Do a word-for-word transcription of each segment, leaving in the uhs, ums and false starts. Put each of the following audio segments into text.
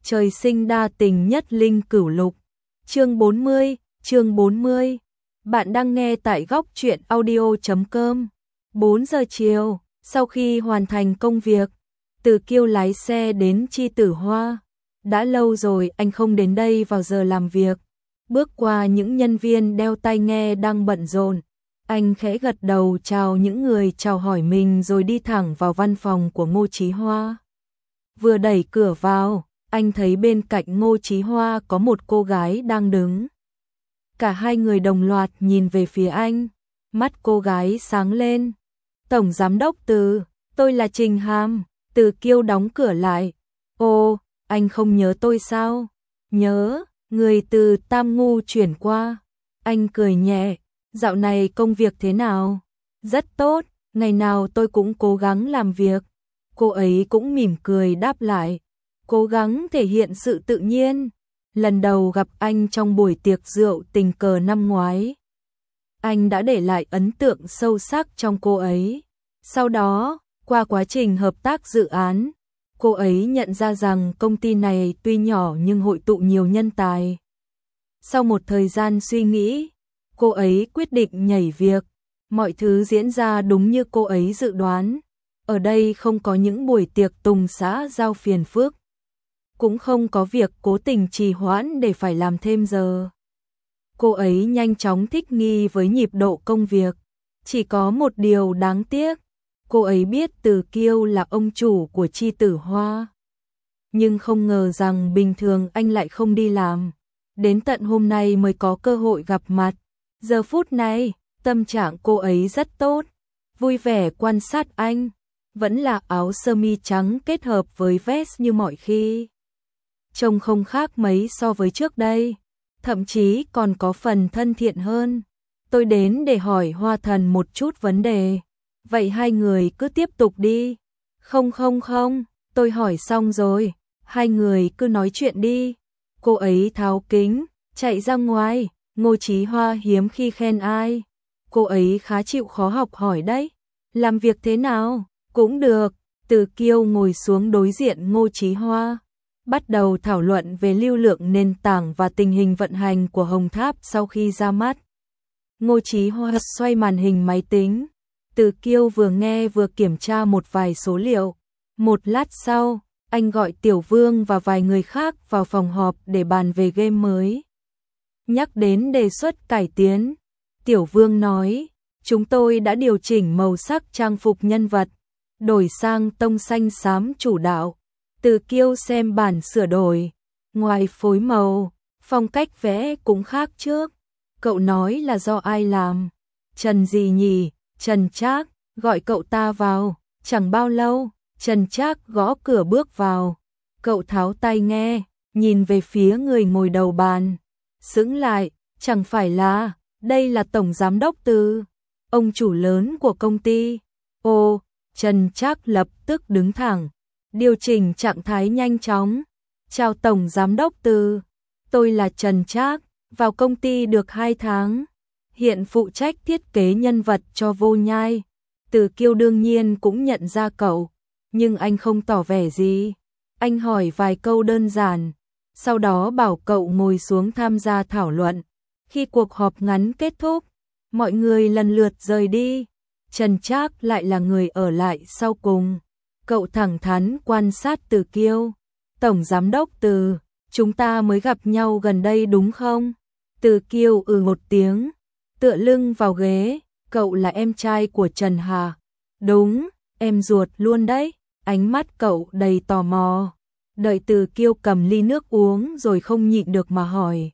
trời sinh đa tình nhất linh cửu lục. Chương bốn mươi, chương bốn mươi. Bạn đang nghe tại góc truyện audio chấm com. bốn giờ chiều, sau khi hoàn thành công việc, Từ Kiêu lái xe đến Chi Tử Hoa. Đã lâu rồi anh không đến đây vào giờ làm việc. Bước qua những nhân viên đeo tai nghe đang bận rộn, anh khẽ gật đầu chào những người chào hỏi mình rồi đi thẳng vào văn phòng của Ngô Chí Hoa. Vừa đẩy cửa vào, anh thấy bên cạnh Ngô Chí Hoa có một cô gái đang đứng. Cả hai người đồng loạt nhìn về phía anh, mắt cô gái sáng lên. Tổng Giám đốc Từ, tôi là Trình Hàm. Từ Kiêu đóng cửa lại. Ồ, anh không nhớ tôi sao? Nhớ, người từ Tam Ngu chuyển qua. Anh cười nhẹ, dạo này công việc thế nào? Rất tốt, ngày nào tôi cũng cố gắng làm việc. Cô ấy cũng mỉm cười đáp lại, cố gắng thể hiện sự tự nhiên. Lần đầu gặp anh trong buổi tiệc rượu tình cờ năm ngoái, anh đã để lại ấn tượng sâu sắc trong cô ấy. Sau đó, qua quá trình hợp tác dự án, cô ấy nhận ra rằng công ty này tuy nhỏ nhưng hội tụ nhiều nhân tài. Sau một thời gian suy nghĩ, cô ấy quyết định nhảy việc. Mọi thứ diễn ra đúng như cô ấy dự đoán. Ở đây không có những buổi tiệc tùng xã giao phiền phức, cũng không có việc cố tình trì hoãn để phải làm thêm giờ. Cô ấy nhanh chóng thích nghi với nhịp độ công việc. Chỉ có một điều đáng tiếc, cô ấy biết Từ Kiêu là ông chủ của Chi Tử Hoa, nhưng không ngờ rằng bình thường anh lại không đi làm. Đến tận hôm nay mới có cơ hội gặp mặt. Giờ phút này, tâm trạng cô ấy rất tốt, vui vẻ quan sát anh. Vẫn là áo sơ mi trắng kết hợp với vest như mọi khi. Trông không khác mấy so với trước đây, thậm chí còn có phần thân thiện hơn. Tôi đến để hỏi Hoa Thần một chút vấn đề. Vậy hai người cứ tiếp tục đi. Không không không, tôi hỏi xong rồi, hai người cứ nói chuyện đi. Cô ấy tháo kính, chạy ra ngoài. Ngô Chí Hoa hiếm khi khen ai. Cô ấy khá chịu khó học hỏi đấy. Làm việc thế nào? Cũng được. Từ Kiêu ngồi xuống đối diện Ngô Chí Hoa, bắt đầu thảo luận về lưu lượng nền tảng và tình hình vận hành của Hồng Tháp sau khi ra mắt. Ngô Chí Hoa xoay màn hình máy tính. Từ Kiêu vừa nghe vừa kiểm tra một vài số liệu. Một lát sau, anh gọi Tiểu Vương và vài người khác vào phòng họp để bàn về game mới. Nhắc đến đề xuất cải tiến, Tiểu Vương nói, chúng tôi đã điều chỉnh màu sắc trang phục nhân vật, đổi sang tông xanh xám chủ đạo. Từ Kiêu xem bản sửa đổi, ngoài phối màu, phong cách vẽ cũng khác trước. Cậu nói là do ai làm? Trần gì nhỉ? Trần Trác. Gọi cậu ta vào. Chẳng bao lâu, Trần Trác gõ cửa bước vào. Cậu tháo tai nghe, nhìn về phía người ngồi đầu bàn, sững lại. Chẳng phải là, đây là Tổng Giám đốc Từ, ông chủ lớn của công ty. Ồ, Trần Trác lập tức đứng thẳng, điều chỉnh trạng thái nhanh chóng. Chào Tổng Giám đốc Từ, tôi là Trần Trác, vào công ty được hai tháng, hiện phụ trách thiết kế nhân vật cho Vô Nhai. Từ Kiêu đương nhiên cũng nhận ra cậu, nhưng anh không tỏ vẻ gì. Anh hỏi vài câu đơn giản, sau đó bảo cậu ngồi xuống tham gia thảo luận. Khi cuộc họp ngắn kết thúc, mọi người lần lượt rời đi. Trần Trác lại là người ở lại sau cùng. Cậu thẳng thắn quan sát Từ Kiêu. Tổng Giám đốc Từ, chúng ta mới gặp nhau gần đây đúng không? Từ Kiêu ừ một tiếng, tựa lưng vào ghế. Cậu là em trai của Trần Hà. Đúng, em ruột luôn đấy. Ánh mắt cậu đầy tò mò. Đợi Từ Kiêu cầm ly nước uống rồi không nhịn được mà hỏi,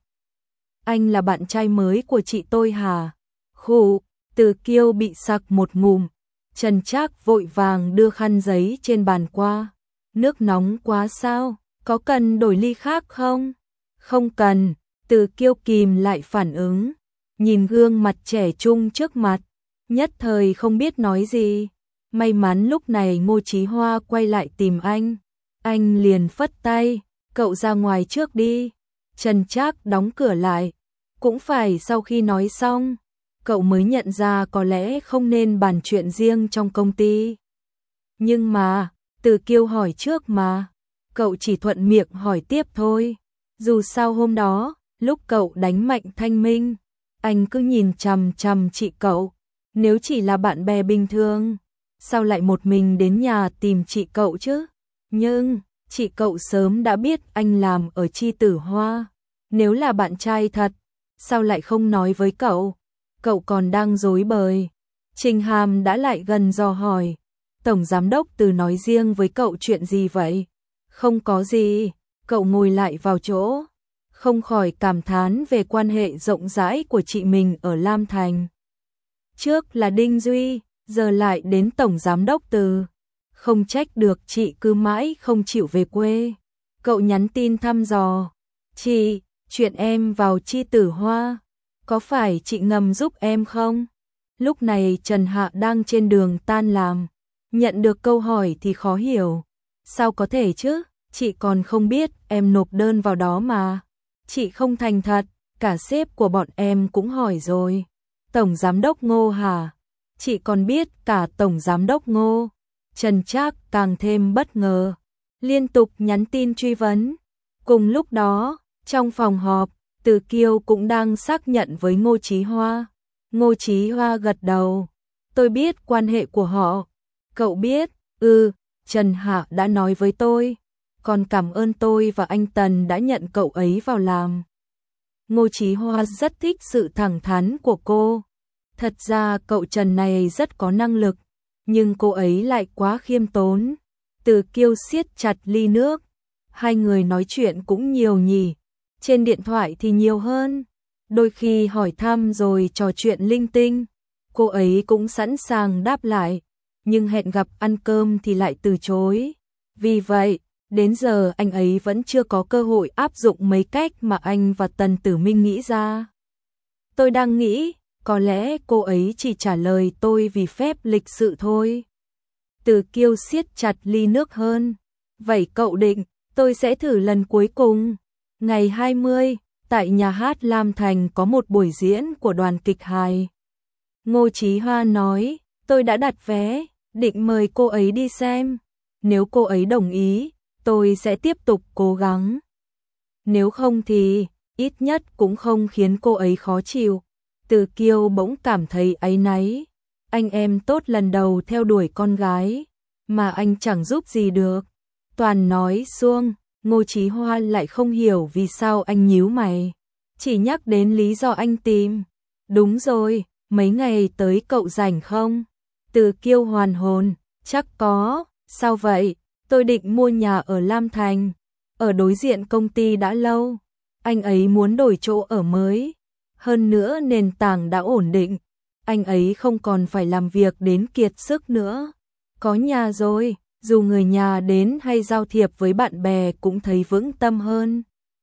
anh là bạn trai mới của chị tôi hả? Khụ. Từ Kiêu bị sặc một ngụm. Trần Trác vội vàng đưa khăn giấy trên bàn qua. Nước nóng quá sao? Có cần đổi ly khác không? Không cần. Từ Kiêu kìm lại phản ứng, nhìn gương mặt trẻ trung trước mặt, nhất thời không biết nói gì. May mắn lúc này Ngô Chí Hoa quay lại tìm anh. Anh liền phất tay, cậu ra ngoài trước đi. Trần Trác đóng cửa lại. Cũng phải sau khi nói xong, cậu mới nhận ra có lẽ không nên bàn chuyện riêng trong công ty. Nhưng mà, Từ Kiêu hỏi trước mà. cậu chỉ thuận miệng hỏi tiếp thôi. Dù sao hôm đó, lúc cậu đánh Mạnh Thanh Minh, anh cứ nhìn chằm chằm chị cậu. Nếu chỉ là bạn bè bình thường, sao lại một mình đến nhà tìm chị cậu chứ? Nhưng, chị cậu sớm đã biết anh làm ở Chi Tử Hoa. Nếu là bạn trai thật, sao lại không nói với cậu? Cậu còn đang rối bời. Trình Hàm đã lại gần dò hỏi. Tổng giám đốc Từ nói riêng với cậu chuyện gì vậy? Không có gì, cậu ngồi lại vào chỗ. Không khỏi cảm thán về quan hệ rộng rãi của chị mình ở Lam Thành. Trước là Đinh Duy, giờ lại đến Tổng giám đốc Từ. Không trách được chị cứ mãi không chịu về quê. Cậu nhắn tin thăm dò. Chị, chuyện em vào Chi Tử Hoa, có phải chị ngầm giúp em không? Lúc này Trần Hạ đang trên đường tan làm. Nhận được câu hỏi thì khó hiểu. Sao có thể chứ? Chị còn không biết em nộp đơn vào đó mà. Chị không thành thật, cả sếp của bọn em cũng hỏi rồi. Tổng giám đốc Ngô hả? Chị còn biết cả Tổng giám đốc Ngô. Trần Trác càng thêm bất ngờ, liên tục nhắn tin truy vấn. Cùng lúc đó, trong phòng họp, Từ Kiêu cũng đang xác nhận với Ngô Chí Hoa. Ngô Chí Hoa gật đầu. Tôi biết quan hệ của họ. Cậu biết? Ừ, Trần Hạ đã nói với tôi. Còn cảm ơn tôi và anh Tần đã nhận cậu ấy vào làm. Ngô Chí Hoa rất thích sự thẳng thắn của cô. Thật ra cậu Trần này rất có năng lực, nhưng cô ấy lại quá khiêm tốn. Từ Kiêu siết chặt ly nước. Hai người nói chuyện cũng nhiều nhỉ. Trên điện thoại thì nhiều hơn. Đôi khi hỏi thăm rồi trò chuyện linh tinh. Cô ấy cũng sẵn sàng đáp lại. Nhưng hẹn gặp ăn cơm thì lại từ chối. Vì vậy, đến giờ anh ấy vẫn chưa có cơ hội áp dụng mấy cách mà anh và Tần Tử Minh nghĩ ra. Tôi đang nghĩ, có lẽ cô ấy chỉ trả lời tôi vì phép lịch sự thôi. Từ Kiêu siết chặt ly nước hơn. Vậy cậu định, tôi sẽ thử lần cuối cùng. Ngày hai mươi, tại nhà hát Lam Thành có một buổi diễn của đoàn kịch hài. Ngô Chí Hoa nói, tôi đã đặt vé, định mời cô ấy đi xem. Nếu cô ấy đồng ý, tôi sẽ tiếp tục cố gắng. Nếu không thì, ít nhất cũng không khiến cô ấy khó chịu. Từ Kiêu bỗng cảm thấy áy náy. Anh em tốt lần đầu theo đuổi con gái, mà anh chẳng giúp gì được. Toàn nói suông, Ngô Chí Hoa lại không hiểu vì sao anh nhíu mày. Chỉ nhắc đến lý do anh tìm. Đúng rồi, mấy ngày tới cậu rảnh không? Từ Kiêu hoàn hồn, chắc có, sao vậy? Tôi định mua nhà ở Lam Thành, ở đối diện công ty đã lâu. Anh ấy muốn đổi chỗ ở mới. Hơn nữa nền tảng đã ổn định. Anh ấy không còn phải làm việc đến kiệt sức nữa. Có nhà rồi, dù người nhà đến hay giao thiệp với bạn bè cũng thấy vững tâm hơn.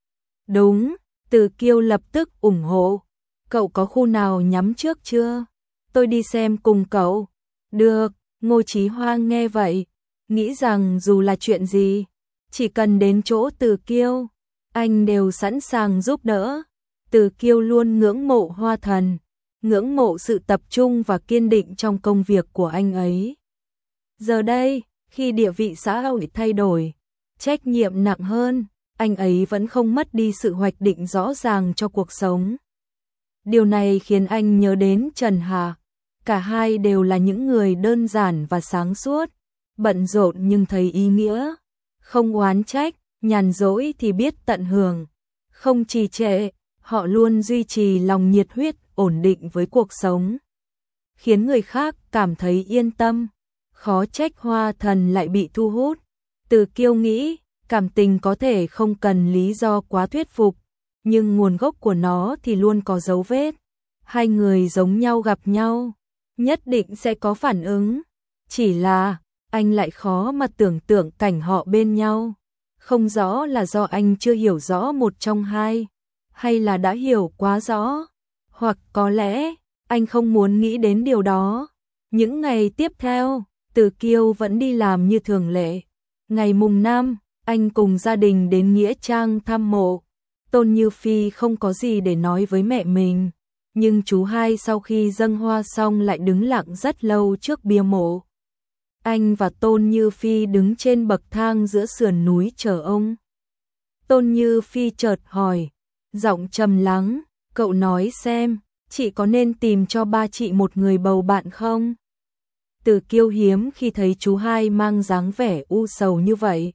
Đúng, Từ Kiêu lập tức ủng hộ. Cậu có khu nào nhắm trước chưa? Tôi đi xem cùng cậu. Được, Ngô Chí Hoa nghe vậy, nghĩ rằng dù là chuyện gì, chỉ cần đến chỗ Từ Kiêu, anh đều sẵn sàng giúp đỡ. Từ Kiêu luôn ngưỡng mộ Hoa Thần, ngưỡng mộ sự tập trung và kiên định trong công việc của anh ấy. Giờ đây, khi địa vị xã hội thay đổi, trách nhiệm nặng hơn, anh ấy vẫn không mất đi sự hoạch định rõ ràng cho cuộc sống. Điều này khiến anh nhớ đến Trần Hà. Cả hai đều là những người đơn giản và sáng suốt, bận rộn nhưng thấy ý nghĩa, không oán trách, nhàn rỗi thì biết tận hưởng, không trì trệ, họ luôn duy trì lòng nhiệt huyết, ổn định với cuộc sống, khiến người khác cảm thấy yên tâm. Khó trách Hoa Thần lại bị thu hút. Từ Kiêu nghĩ, cảm tình có thể không cần lý do quá thuyết phục, nhưng nguồn gốc của nó thì luôn có dấu vết. Hai người giống nhau gặp nhau, nhất định sẽ có phản ứng. Chỉ là, anh lại khó mà tưởng tượng cảnh họ bên nhau. Không rõ là do anh chưa hiểu rõ một trong hai, hay là đã hiểu quá rõ. Hoặc có lẽ, anh không muốn nghĩ đến điều đó. Những ngày tiếp theo, Từ Kiêu vẫn đi làm như thường lệ. Ngày mùng năm, anh cùng gia đình đến Nghĩa Trang thăm mộ. Tôn Như Phi không có gì để nói với mẹ mình, nhưng chú hai sau khi dâng hoa xong lại đứng lặng rất lâu trước bia mộ. Anh và Tôn Như Phi đứng trên bậc thang giữa sườn núi chờ ông. Tôn Như Phi chợt hỏi, giọng trầm lắng, cậu nói xem, chị có nên tìm cho ba chị một người bầu bạn không? Từ Kiêu hiếm khi thấy chú hai mang dáng vẻ u sầu như vậy.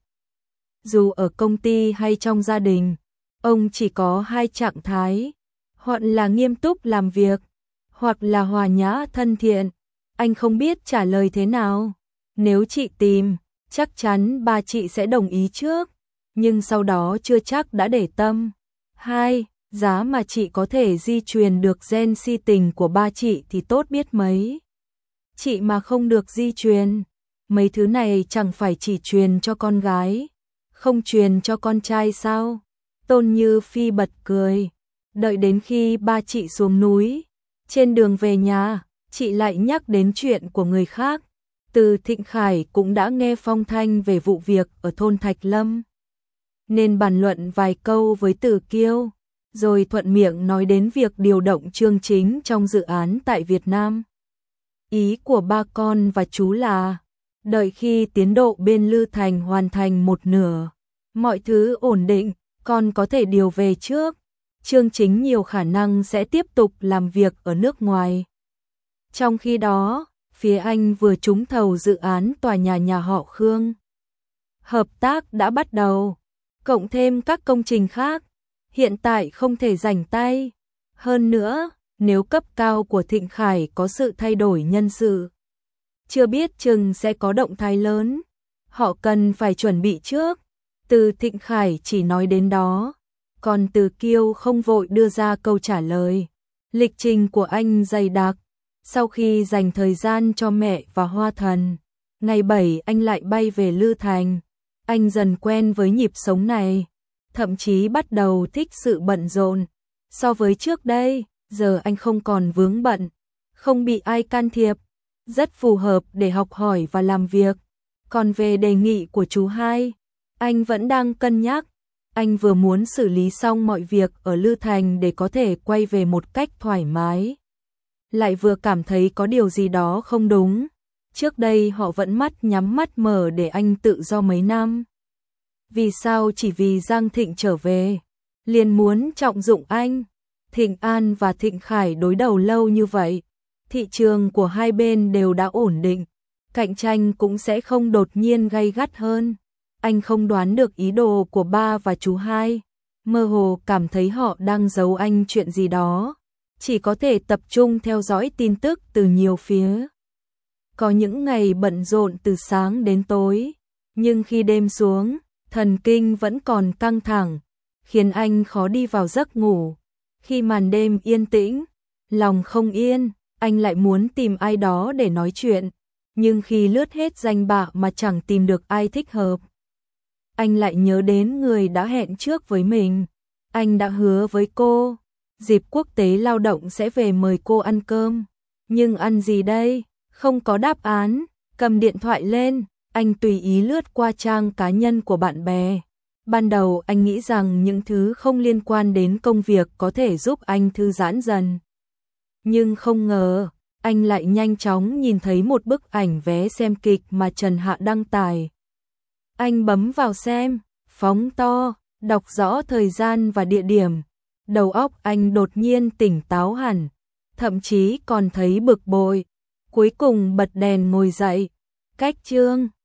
Dù ở công ty hay trong gia đình, ông chỉ có hai trạng thái, hoặc là nghiêm túc làm việc, hoặc là hòa nhã thân thiện. Anh không biết trả lời thế nào. Nếu chị tìm, chắc chắn ba chị sẽ đồng ý trước, nhưng sau đó chưa chắc đã để tâm. Hai, giá mà chị có thể di truyền được gen si tình của ba chị thì tốt biết mấy. Chị mà không được di truyền, mấy thứ này chẳng phải chỉ truyền cho con gái, không truyền cho con trai sao? Tôn Như Phi bật cười, đợi đến khi ba chị xuống núi, trên đường về nhà, chị lại nhắc đến chuyện của người khác. Từ Thịnh Khải cũng đã nghe phong thanh về vụ việc ở thôn Thạch Lâm, nên bàn luận vài câu với Từ Kiêu, rồi thuận miệng nói đến việc điều động Trương Chính trong dự án tại Việt Nam. Ý của ba con và chú là, đợi khi tiến độ bên Lư Thành hoàn thành một nửa, mọi thứ ổn định, con có thể điều về trước. Trương Chính nhiều khả năng sẽ tiếp tục làm việc ở nước ngoài. Trong khi đó, phía Anh vừa trúng thầu dự án tòa nhà nhà họ Khương. Hợp tác đã bắt đầu, cộng thêm các công trình khác, hiện tại không thể rảnh tay. Hơn nữa, nếu cấp cao của Thịnh Khải có sự thay đổi nhân sự, chưa biết chừng sẽ có động thái lớn, họ cần phải chuẩn bị trước. Từ Thịnh Khải chỉ nói đến đó, còn Từ Kiêu không vội đưa ra câu trả lời. Lịch trình của anh dày đặc, sau khi dành thời gian cho mẹ và Hoa Thần, ngày bảy anh lại bay về Lư Thành. Anh dần quen với nhịp sống này, thậm chí bắt đầu thích sự bận rộn. So với trước đây, giờ anh không còn vướng bận, không bị ai can thiệp, rất phù hợp để học hỏi và làm việc. Còn về đề nghị của chú hai, anh vẫn đang cân nhắc. Anh vừa muốn xử lý xong mọi việc ở Lư Thành để có thể quay về một cách thoải mái, lại vừa cảm thấy có điều gì đó không đúng. Trước đây họ vẫn mắt nhắm mắt mở để anh tự do mấy năm. Vì sao chỉ vì Giang Thịnh trở về, liền muốn trọng dụng anh? Thịnh An và Thịnh Khải đối đầu lâu như vậy, thị trường của hai bên đều đã ổn định, cạnh tranh cũng sẽ không đột nhiên gay gắt hơn. Anh không đoán được ý đồ của ba và chú hai, mơ hồ cảm thấy họ đang giấu anh chuyện gì đó, chỉ có thể tập trung theo dõi tin tức từ nhiều phía. Có những ngày bận rộn từ sáng đến tối, nhưng khi đêm xuống, thần kinh vẫn còn căng thẳng, khiến anh khó đi vào giấc ngủ. Khi màn đêm yên tĩnh, lòng không yên, anh lại muốn tìm ai đó để nói chuyện, nhưng khi lướt hết danh bạ mà chẳng tìm được ai thích hợp, anh lại nhớ đến người đã hẹn trước với mình. Anh đã hứa với cô, dịp quốc tế lao động sẽ về mời cô ăn cơm, nhưng ăn gì đây? Không có đáp án. Cầm điện thoại lên, anh tùy ý lướt qua trang cá nhân của bạn bè. Ban đầu anh nghĩ rằng những thứ không liên quan đến công việc có thể giúp anh thư giãn dần. Nhưng không ngờ, anh lại nhanh chóng nhìn thấy một bức ảnh vé xem kịch mà Trần Hạ đăng tải. Anh bấm vào xem, phóng to, đọc rõ thời gian và địa điểm. Đầu óc anh đột nhiên tỉnh táo hẳn, thậm chí còn thấy bực bội. Cuối cùng bật đèn ngồi dậy. Cách chương